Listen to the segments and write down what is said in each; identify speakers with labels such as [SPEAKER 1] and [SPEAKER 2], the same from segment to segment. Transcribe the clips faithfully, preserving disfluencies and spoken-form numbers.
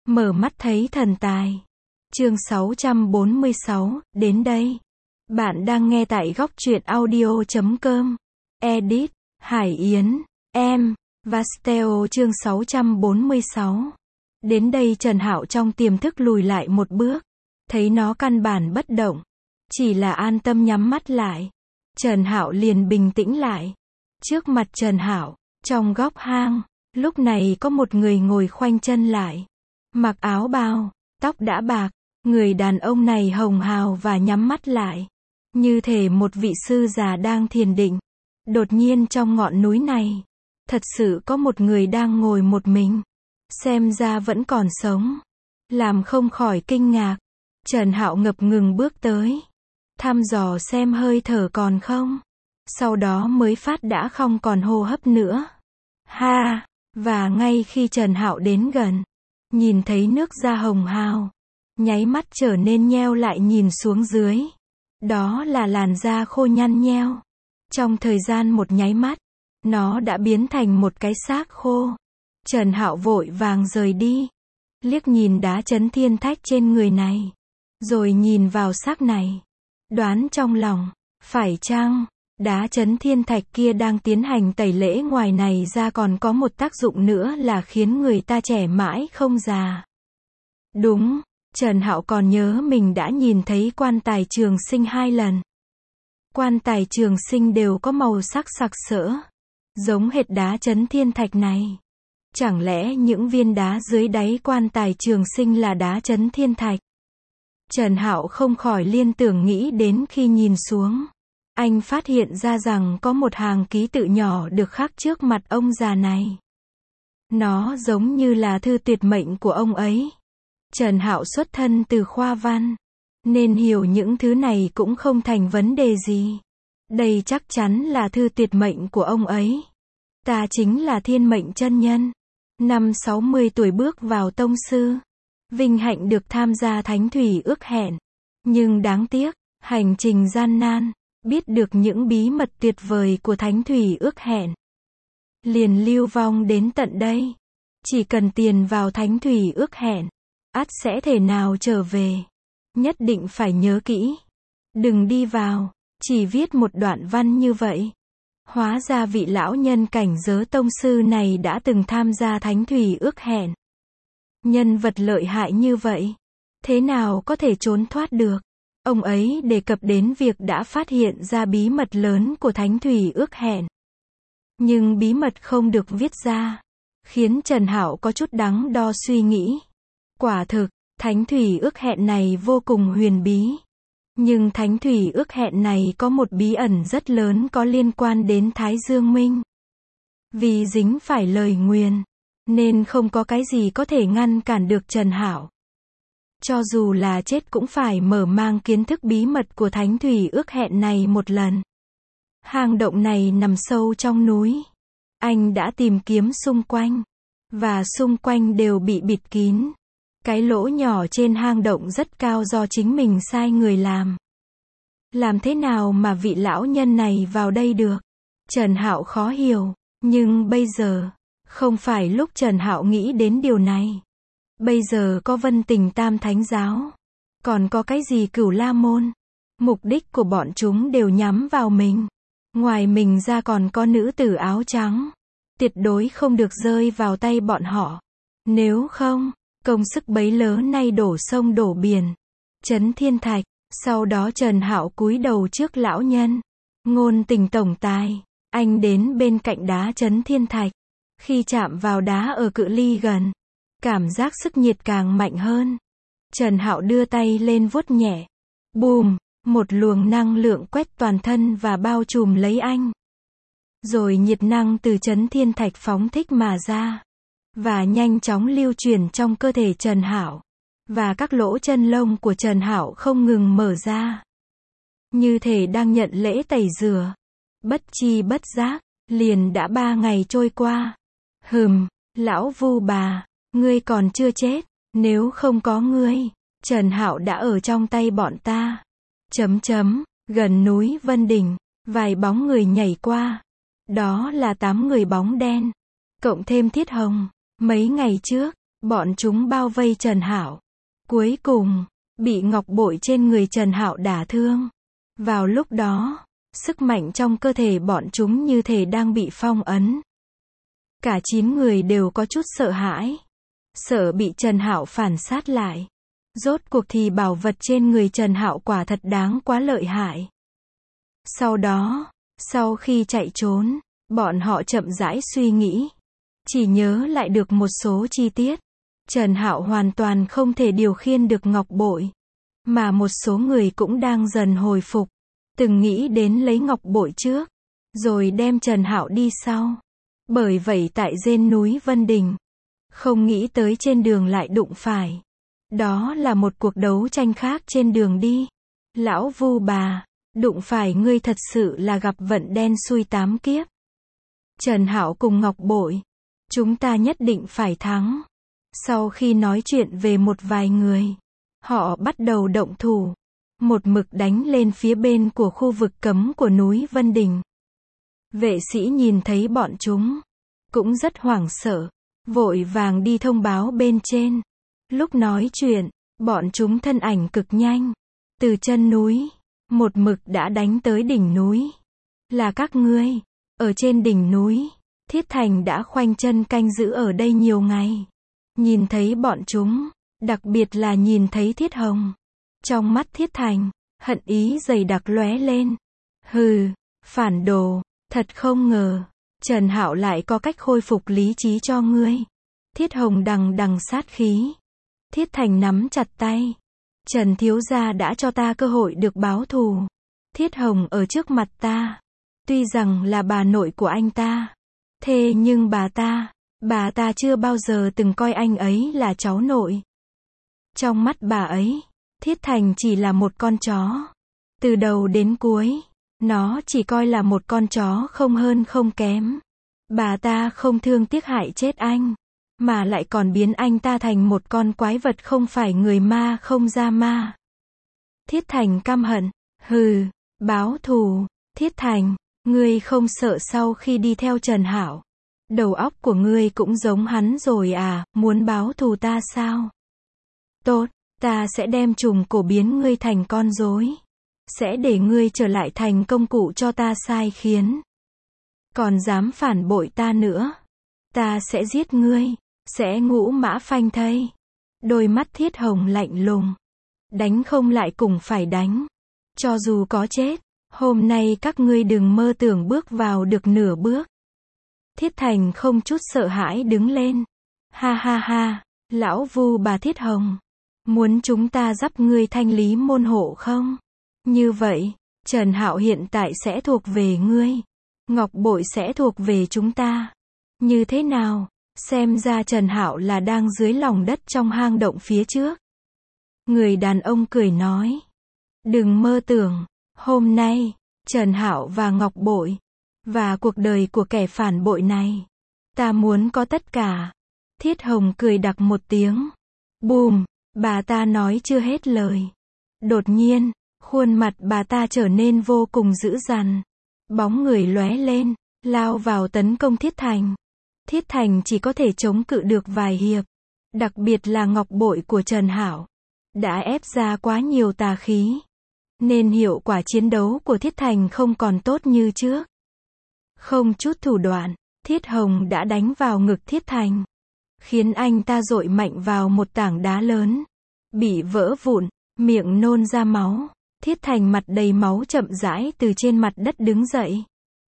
[SPEAKER 1] Mở mắt thấy thần tài. Chương sáu trăm bốn mươi sáu, đến đây. Bạn đang nghe tại góc truyện audio chấm com. Edit, Hải Yến, em, Vasteo chương sáu trăm bốn mươi sáu. Đến đây Trần Hạo trong tiềm thức lùi lại một bước. Thấy nó căn bản bất động. Chỉ là an tâm nhắm mắt lại. Trần Hạo liền bình tĩnh lại. Trước mặt Trần Hạo, trong góc hang, lúc này có một người ngồi khoanh chân lại. Mặc áo bào, tóc đã bạc, người đàn ông này hồng hào và nhắm mắt lại. Như thể một vị sư già đang thiền định. Đột nhiên trong ngọn núi này, thật sự có một người đang ngồi một mình. Xem ra vẫn còn sống. Làm không khỏi kinh ngạc. Trần Hạo ngập ngừng bước tới. Thăm dò xem hơi thở còn không. Sau đó mới phát đã không còn hô hấp nữa. Ha! Và ngay khi Trần Hạo đến gần, nhìn thấy nước da hồng hào, nháy mắt trở nên nheo lại nhìn xuống dưới. Đó là làn da khô nhăn nheo. Trong thời gian một nháy mắt, nó đã biến thành một cái xác khô. Trần Hạo vội vàng rời đi. Liếc nhìn đá chấn thiên thạch trên người này. Rồi nhìn vào xác này. Đoán trong lòng, phải chăng, đá chấn thiên thạch kia đang tiến hành tẩy lễ ngoài này ra còn có một tác dụng nữa là khiến người ta trẻ mãi không già. Đúng, Trần Hạo còn nhớ mình đã nhìn thấy quan tài trường sinh hai lần. Quan tài trường sinh đều có màu sắc sặc sỡ, giống hệt đá chấn thiên thạch này. Chẳng lẽ những viên đá dưới đáy quan tài trường sinh là đá chấn thiên thạch? Trần Hạo không khỏi liên tưởng nghĩ đến khi nhìn xuống. Anh phát hiện ra rằng có một hàng ký tự nhỏ được khắc trước mặt ông già này. Nó giống như là thư tuyệt mệnh của ông ấy. Trần Hạo xuất thân từ khoa văn, nên hiểu những thứ này cũng không thành vấn đề gì. Đây chắc chắn là thư tuyệt mệnh của ông ấy. Ta chính là thiên mệnh chân nhân. Năm sáu mươi tuổi bước vào tông sư. Vinh hạnh được tham gia thánh thủy ước hẹn. Nhưng đáng tiếc, hành trình gian nan, biết được những bí mật tuyệt vời của thánh thủy ước hẹn. Liền lưu vong đến tận đây. Chỉ cần tiền vào thánh thủy ước hẹn, ắt sẽ thể nào trở về. Nhất định phải nhớ kỹ. Đừng đi vào, chỉ viết một đoạn văn như vậy. Hóa ra vị lão nhân cảnh giới tông sư này đã từng tham gia thánh thủy ước hẹn. Nhân vật lợi hại như vậy, thế nào có thể trốn thoát được? Ông ấy đề cập đến việc đã phát hiện ra bí mật lớn của thánh thủy ước hẹn. Nhưng bí mật không được viết ra, khiến Trần Hạo có chút đắn đo suy nghĩ. Quả thực, thánh thủy ước hẹn này vô cùng huyền bí. Nhưng thánh thủy ước hẹn này có một bí ẩn rất lớn có liên quan đến Thái Dương Minh. Vì dính phải lời nguyền, nên không có cái gì có thể ngăn cản được Trần Hạo. Cho dù là chết cũng phải mở mang kiến thức bí mật của thánh thủy ước hẹn này một lần. Hang động này nằm sâu trong núi. Anh đã tìm kiếm xung quanh, và xung quanh đều bị bịt kín. Cái lỗ nhỏ trên hang động rất cao do chính mình sai người làm. Làm thế nào mà vị lão nhân này vào đây được? Trần Hạo khó hiểu, nhưng bây giờ, không phải lúc Trần Hạo nghĩ đến điều này. Bây giờ có Vân Tình Tam Thánh Giáo, còn có cái gì Cửu La Môn. Mục đích của bọn chúng đều nhắm vào mình. Ngoài mình ra còn có nữ tử áo trắng. Tuyệt đối không được rơi vào tay bọn họ. Nếu không, công sức bấy lớn nay đổ sông đổ biển. Chấn thiên thạch. Sau đó Trần Hạo cúi đầu trước lão nhân. Ngôn Tình tổng tài. Anh đến bên cạnh đá chấn thiên thạch. Khi chạm vào đá ở cự ly gần, cảm giác sức nhiệt càng mạnh hơn. Trần Hạo đưa tay lên vuốt nhẹ. Bùm, một luồng năng lượng quét toàn thân và bao trùm lấy anh. Rồi nhiệt năng từ chấn thiên thạch phóng thích mà ra. Và nhanh chóng lưu chuyển trong cơ thể Trần Hạo. Và các lỗ chân lông của Trần Hạo không ngừng mở ra. Như thể đang nhận lễ tẩy rửa. Bất chi bất giác, liền đã ba ngày trôi qua. Hừm, lão Vu bà, ngươi còn chưa chết. Nếu không có ngươi, Trần Hạo đã ở trong tay bọn ta. Chấm chấm, gần núi Vân Đỉnh, vài bóng người nhảy qua. Đó là tám người bóng đen. Cộng thêm Thiết Hồng. Mấy ngày trước, Bọn chúng bao vây Trần Hạo. Cuối cùng, bị ngọc bội trên người Trần Hạo đả thương. Vào lúc đó, sức mạnh trong cơ thể bọn chúng như thể đang bị phong ấn. Cả chín người đều có chút sợ hãi. Sợ bị Trần Hạo phản sát lại. Rốt cuộc thì bảo vật trên người Trần Hạo quả thật đáng quá lợi hại. Sau đó, sau khi chạy trốn, bọn họ chậm rãi suy nghĩ. Chỉ nhớ lại được một số chi tiết. Trần Hạo hoàn toàn không thể điều khiển được ngọc bội. Mà một số người cũng đang dần hồi phục. Từng nghĩ đến lấy ngọc bội trước. Rồi đem Trần Hạo đi sau. Bởi vậy tại trên núi Vân Đình. Không nghĩ tới trên đường lại đụng phải. Đó là một cuộc đấu tranh khác trên đường đi. Lão Vu bà, đụng phải ngươi thật sự là gặp vận đen xui tám kiếp. Trần Hạo cùng ngọc bội. Chúng ta nhất định phải thắng. Sau khi nói chuyện về một vài người, họ bắt đầu động thủ. Một mực đánh lên phía bên của khu vực cấm của núi Vân Đình. Vệ sĩ nhìn thấy bọn chúng, cũng rất hoảng sợ, vội vàng đi thông báo bên trên. Lúc nói chuyện, bọn chúng thân ảnh cực nhanh. Từ chân núi, một mực đã đánh tới đỉnh núi. Là các ngươi, ở trên đỉnh núi, Thiết Thành đã khoanh chân canh giữ ở đây nhiều ngày. Nhìn thấy bọn chúng, đặc biệt là nhìn thấy Thiết Hồng. Trong mắt Thiết Thành, hận ý dày đặc lóe lên. Hừ, phản đồ, thật không ngờ, Trần Hạo lại có cách khôi phục lý trí cho ngươi. Thiết Hồng đằng đằng sát khí. Thiết Thành nắm chặt tay. Trần thiếu gia đã cho ta cơ hội được báo thù. Thiết Hồng ở trước mặt ta. Tuy rằng là bà nội của anh ta. Thế nhưng bà ta, bà ta chưa bao giờ từng coi anh ấy là cháu nội. Trong mắt bà ấy, Thiết Thành chỉ là một con chó. Từ đầu đến cuối, nó chỉ coi là một con chó không hơn không kém. Bà ta không thương tiếc hại chết anh, mà lại còn biến anh ta thành một con quái vật không phải người ma không ra ma. Thiết Thành căm hận, hừ, báo thù. Thiết Thành, ngươi không sợ sau khi đi theo Trần Hạo, đầu óc của ngươi cũng giống hắn rồi à, muốn báo thù ta sao? Tốt, ta sẽ đem trùng cổ biến ngươi thành con rối. Sẽ để ngươi trở lại thành công cụ cho ta sai khiến. Còn dám phản bội ta nữa, ta sẽ giết ngươi, sẽ ngũ mã phanh thây. Đôi mắt Thiết Hồng lạnh lùng. Đánh không lại cùng phải đánh. Cho dù có chết, hôm nay các ngươi đừng mơ tưởng bước vào được nửa bước. Thiết Thành không chút sợ hãi đứng lên. Ha ha ha, lão Vu bà Thiết Hồng. Muốn chúng ta giúp ngươi thanh lý môn hộ không? Như vậy, Trần Hạo hiện tại sẽ thuộc về ngươi. Ngọc bội sẽ thuộc về chúng ta. Như thế nào? Xem ra Trần Hạo là đang dưới lòng đất trong hang động phía trước. Người đàn ông cười nói. Đừng mơ tưởng. Hôm nay, Trần Hạo và Ngọc bội, và cuộc đời của kẻ phản bội này, ta muốn có tất cả. Thiết Hồng cười đặc một tiếng. Bùm, bà ta nói chưa hết lời. Đột nhiên, khuôn mặt bà ta trở nên vô cùng dữ dằn. Bóng người lóe lên, lao vào tấn công Thiết Thành. Thiết Thành chỉ có thể chống cự được vài hiệp. Đặc biệt là ngọc bội của Trần Hạo đã ép ra quá nhiều tà khí, nên hiệu quả chiến đấu của Thiết Thành không còn tốt như trước. Không chút thủ đoạn, Thiết Hồng đã đánh vào ngực Thiết Thành, khiến anh ta dội mạnh vào một tảng đá lớn, bị vỡ vụn, miệng nôn ra máu. Thiết Thành mặt đầy máu chậm rãi từ trên mặt đất đứng dậy.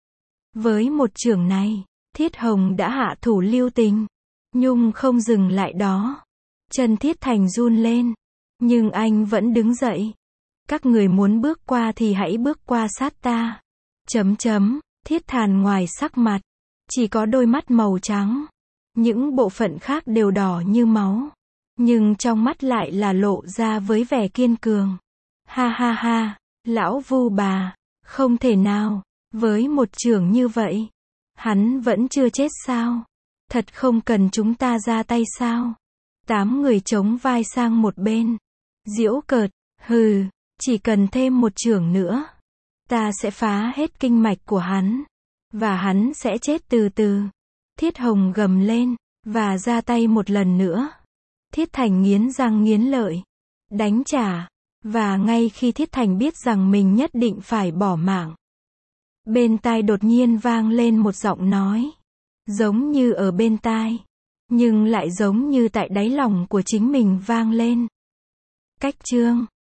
[SPEAKER 1] Với một chưởng này, Thiết Hồng đã hạ thủ lưu tình. Nhung không dừng lại đó. Chân Thiết Thành run lên. Nhưng anh vẫn đứng dậy. Các người muốn bước qua thì hãy bước qua sát ta. Chấm chấm, Thiết Thàn ngoài sắc mặt. Chỉ có đôi mắt màu trắng. Những bộ phận khác đều đỏ như máu. Nhưng trong mắt lại là lộ ra với vẻ kiên cường. Ha ha ha, lão Vu bà, không thể nào, với một chưởng như vậy, hắn vẫn chưa chết sao? Thật không cần chúng ta ra tay sao? Tám người chống vai sang một bên. Giễu cợt, hừ, chỉ cần thêm một chưởng nữa, ta sẽ phá hết kinh mạch của hắn, và hắn sẽ chết từ từ. Thiết Hồng gầm lên, và ra tay một lần nữa. Thiết Thành nghiến răng nghiến lợi, đánh trả. Và ngay khi Thiết Thành biết rằng mình nhất định phải bỏ mạng, bên tai đột nhiên vang lên một giọng nói. Giống như ở bên tai, nhưng lại giống như tại đáy lòng của chính mình vang lên. Cách chương